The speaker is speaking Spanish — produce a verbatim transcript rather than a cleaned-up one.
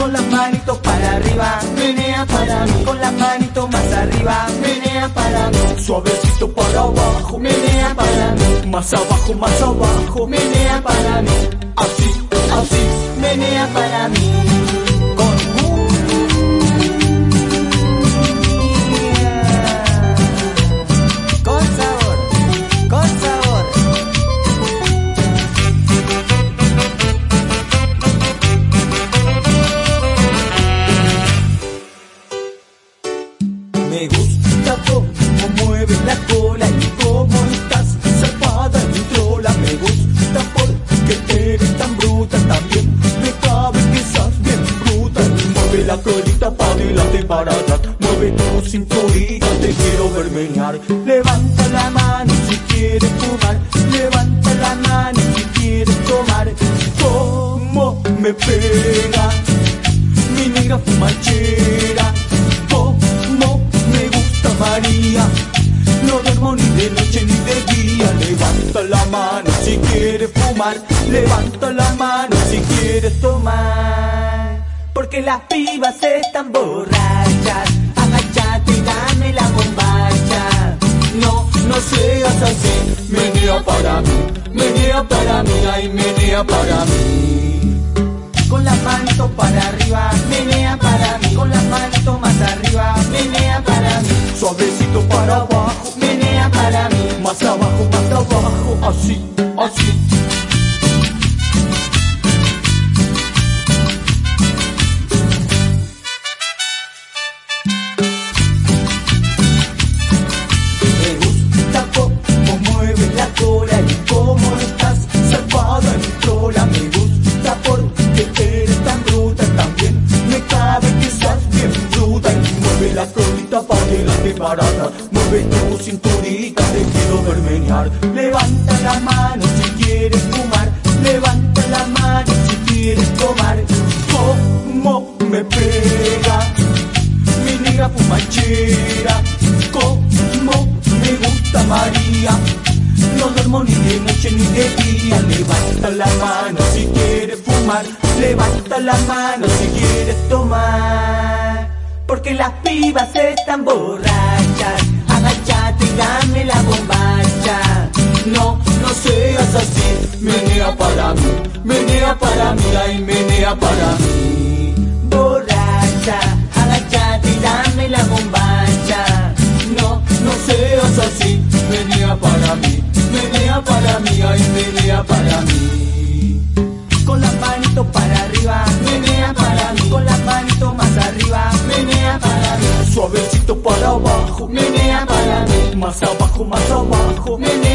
Con las manitos para arriba, menea para mí. Con las manitos más arriba, menea para mí. Suavecito para abajo, menea para mí. Más abajo, más abajo, menea para mí. Así, así, menea para mí. Me gusta cómo mueves la cola y cómo estás zarpada en mi trola. Me gusta porque eres tan bruta, también me cabe que estás bien bruta. Mueve la colita para adelante y para atrás, mueve tu cinturita, te quiero ver menear. Levanta la mano si quieres fumar, levanta la mano si quieres tomar. Cómo me pega mi negra fumachera, María, no duermo ni de noche ni de día. Levanta la mano si quieres fumar, levanta la mano si quieres tomar. Porque las pibas están borrachas, agachate y dame la bombacha. No, no seas así, menea para mí, menea para mí, ay menea para mí. Con las manitos para arriba, menea para mí. Con las manitos más arriba, menea para mí. Suavecito para abajo, menea para mí. Más abajo, más abajo, así, así. Me gusta cómo mueves la cola y cómo estás zarpada en mi trola. Me gusta porque eres tan bruta, también me cabe que estás bien bruta. Y mueve la colita para adelante y para atrás, mueve tu cinturita, te quiero ver menear. Levanta la mano si quieres fumar, levanta la mano si quieres tomar. Cómo me pega mi negra fumachera, cómo me gusta María, no duermo ni de noche ni de día. Levanta la mano si quieres fumar, levanta la mano si quieres tomar. Porque las pibas están borrachas, agachate y dame la bombacha. No, no seas así, menea para mí, menea para mí, ay menea para mí. Borracha, agachate y dame la bombacha. No, no seas así, menea para mí, menea para mí, ay menea para mí. Con las manitos para arriba, menea para mí. Con las manitos más arriba, menea para mí. Suavecito para abajo, menea para mí. Más abajo, más abajo, menea